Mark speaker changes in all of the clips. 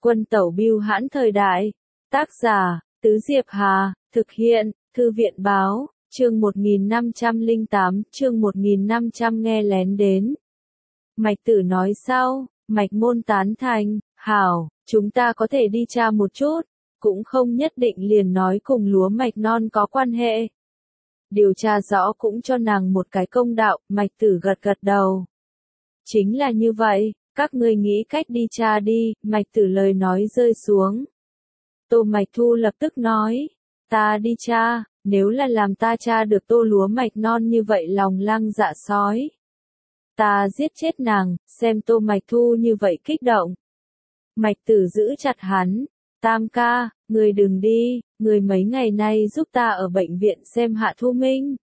Speaker 1: Quân tẩu bưu hãn thời đại. Tác giả, Tứ Diệp Hà, thực hiện, Thư viện báo, chương 1508, chương 1500 nghe lén đến. Mạch Tử nói sau, Mạch Môn tán thành, hảo, chúng ta có thể đi tra một chút, cũng không nhất định liền nói cùng lúa mạch non có quan hệ. Điều tra rõ cũng cho nàng một cái công đạo, Mạch Tử gật gật đầu. Chính là như vậy, các ngươi nghĩ cách đi tra đi, Mạch Tử lời nói rơi xuống. Tô Mạch Thu lập tức nói, ta đi tra, nếu là làm ta tra được tô lúa mạch non như vậy lòng lang dạ sói. Ta giết chết nàng, xem Tô Mạch Thu như vậy kích động. Mạch Tử giữ chặt hắn, Tam ca, người đừng đi, người mấy ngày nay giúp ta ở bệnh viện xem Hạ Thu Minh.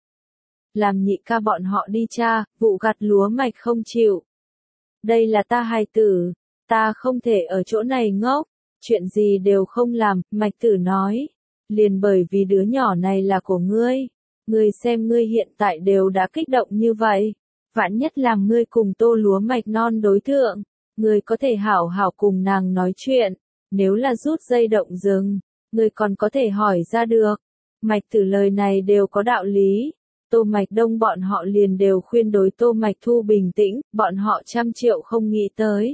Speaker 1: Làm Nhị ca bọn họ đi tra, vụ gặt lúa mạch không chịu. Đây là ta hài tử, ta không thể ở chỗ này ngốc, chuyện gì đều không làm, Mạch Tử nói. Liền bởi vì đứa nhỏ này là của ngươi xem ngươi hiện tại đều đã kích động như vậy. Vạn nhất làm ngươi cùng tô lúa mạch non đối tượng, ngươi có thể hảo hảo cùng nàng nói chuyện, nếu là rút dây động rừng, ngươi còn có thể hỏi ra được. Mạch Tử lời này đều có đạo lý. Tô Mạch Đông bọn họ liền đều khuyên đối Tô Mạch Thu bình tĩnh, bọn họ 100 triệu không nghĩ tới.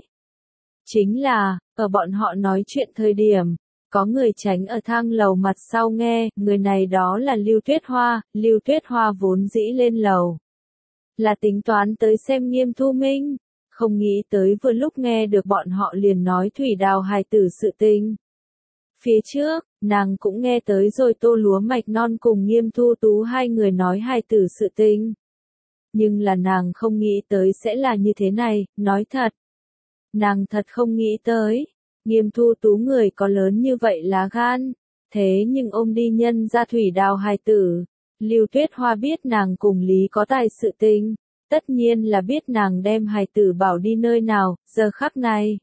Speaker 1: Chính là, ở bọn họ nói chuyện thời điểm, có người tránh ở thang lầu mặt sau nghe, người này đó là Lưu Tuyết Hoa vốn dĩ lên lầu. Là tính toán tới xem Nghiêm Thu Minh, không nghĩ tới vừa lúc nghe được bọn họ liền nói Thủy Đào hài tử sự tình. Phía trước, nàng cũng nghe tới rồi tô lúa mạch non cùng Nghiêm Thu Tú hai người nói hài tử sự tình. Nhưng là nàng không nghĩ tới sẽ là như thế này, nói thật. Nàng thật không nghĩ tới, Nghiêm Thu Tú người có lớn như vậy lá gan, thế nhưng ôm đi nhân ra Thủy Đào hài tử. Lưu Tuyết Hoa biết nàng cùng Lý có tài sự tình, tất nhiên là biết nàng đem hài tử bảo đi nơi nào, giờ khắc này.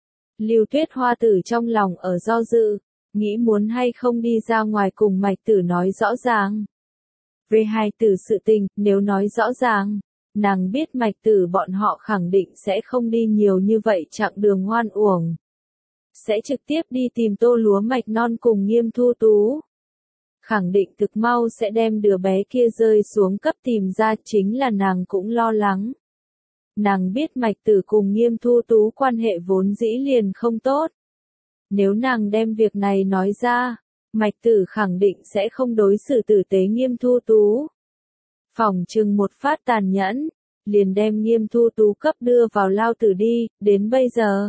Speaker 1: Lưu Tuyết Hoa tử trong lòng ở do dự, nghĩ muốn hay không đi ra ngoài cùng Mạch Tử nói rõ ràng. Về hài tử sự tình, nếu nói rõ ràng, nàng biết Mạch Tử bọn họ khẳng định sẽ không đi nhiều như vậy chặng đường hoan uổng. Sẽ trực tiếp đi tìm tô lúa mạch non cùng Nghiêm Thu Tú. Khẳng định thực mau sẽ đem đứa bé kia rơi xuống cấp tìm ra, chính là nàng cũng lo lắng. Nàng biết Mạch Tử cùng Nghiêm Thu Tú quan hệ vốn dĩ liền không tốt. Nếu nàng đem việc này nói ra, Mạch Tử khẳng định sẽ không đối xử tử tế Nghiêm Thu Tú. Phỏng chừng một phát tàn nhẫn, liền đem Nghiêm Thu Tú cấp đưa vào lao tử đi, đến bây giờ.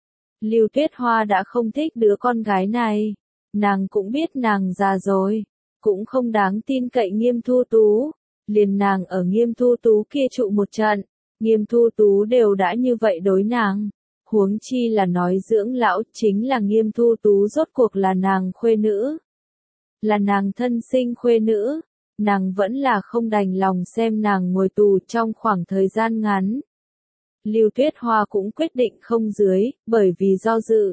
Speaker 1: Lưu Tuyết Hoa đã không thích đứa con gái này. Nàng cũng biết nàng già rồi, cũng không đáng tin cậy Nghiêm Thu Tú. Liền nàng ở Nghiêm Thu Tú kia trụ một trận, Nghiêm Thu Tú đều đã như vậy đối nàng. Huống chi là nói dưỡng lão, chính là Nghiêm Thu Tú rốt cuộc là nàng khuê nữ. Là nàng thân sinh khuê nữ, nàng vẫn là không đành lòng xem nàng ngồi tù trong khoảng thời gian ngắn. Lưu Tuyết Hoa cũng quyết định không dưới, bởi vì do dự.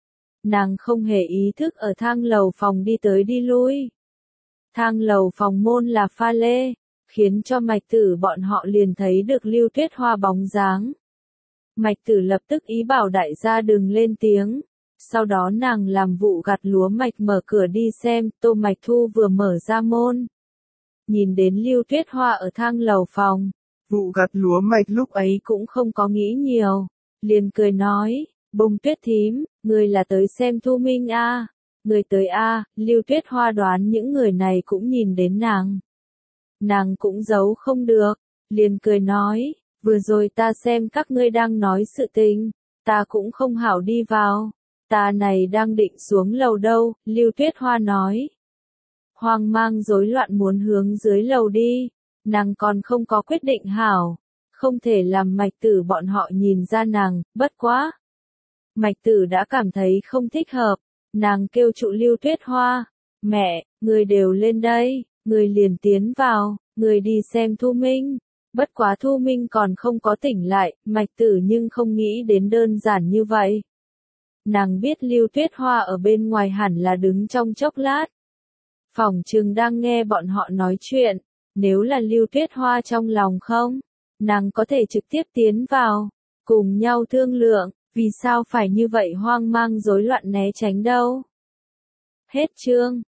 Speaker 1: Nàng không hề ý thức ở thang lầu phòng đi tới đi lui. Thang lầu phòng môn là pha lê, khiến cho Mạch Tử bọn họ liền thấy được Lưu Tuyết Hoa bóng dáng. Mạch Tử lập tức ý bảo đại gia đừng lên tiếng. Sau đó nàng làm vụ gặt lúa mạch mở cửa đi xem, Tô Mạch Thu vừa mở ra môn. Nhìn đến Lưu Tuyết Hoa ở thang lầu phòng. Vụ gặt lúa mạch lúc ấy cũng không có nghĩ nhiều. Liền cười nói, Bông Tuyết thím, người là tới xem Thu Minh a? Người tới a? Lưu Tuyết Hoa đoán những người này cũng nhìn đến nàng. Nàng cũng giấu không được, liền cười nói, vừa rồi ta xem các ngươi đang nói sự tình, ta cũng không hảo đi vào, ta này đang định xuống lầu đâu, Lưu Tuyết Hoa nói. Hoang mang rối loạn muốn hướng dưới lầu đi, nàng còn không có quyết định hảo, không thể làm Mạch Tử bọn họ nhìn ra nàng, bất quá. Mạch Tử đã cảm thấy không thích hợp, nàng kêu trụ Lưu Tuyết Hoa, mẹ, người đều lên đây, người liền tiến vào, người đi xem Thu Minh. Bất quá Thu Minh còn không có tỉnh lại, Mạch Tử nhưng không nghĩ đến đơn giản như vậy. Nàng biết Lưu Tuyết Hoa ở bên ngoài hẳn là đứng trong chốc lát. Phỏng chừng đang nghe bọn họ nói chuyện, nếu là Lưu Tuyết Hoa trong lòng không, nàng có thể trực tiếp tiến vào, cùng nhau thương lượng, Vì sao phải như vậy hoang mang rối loạn né tránh đâu? Hết chương.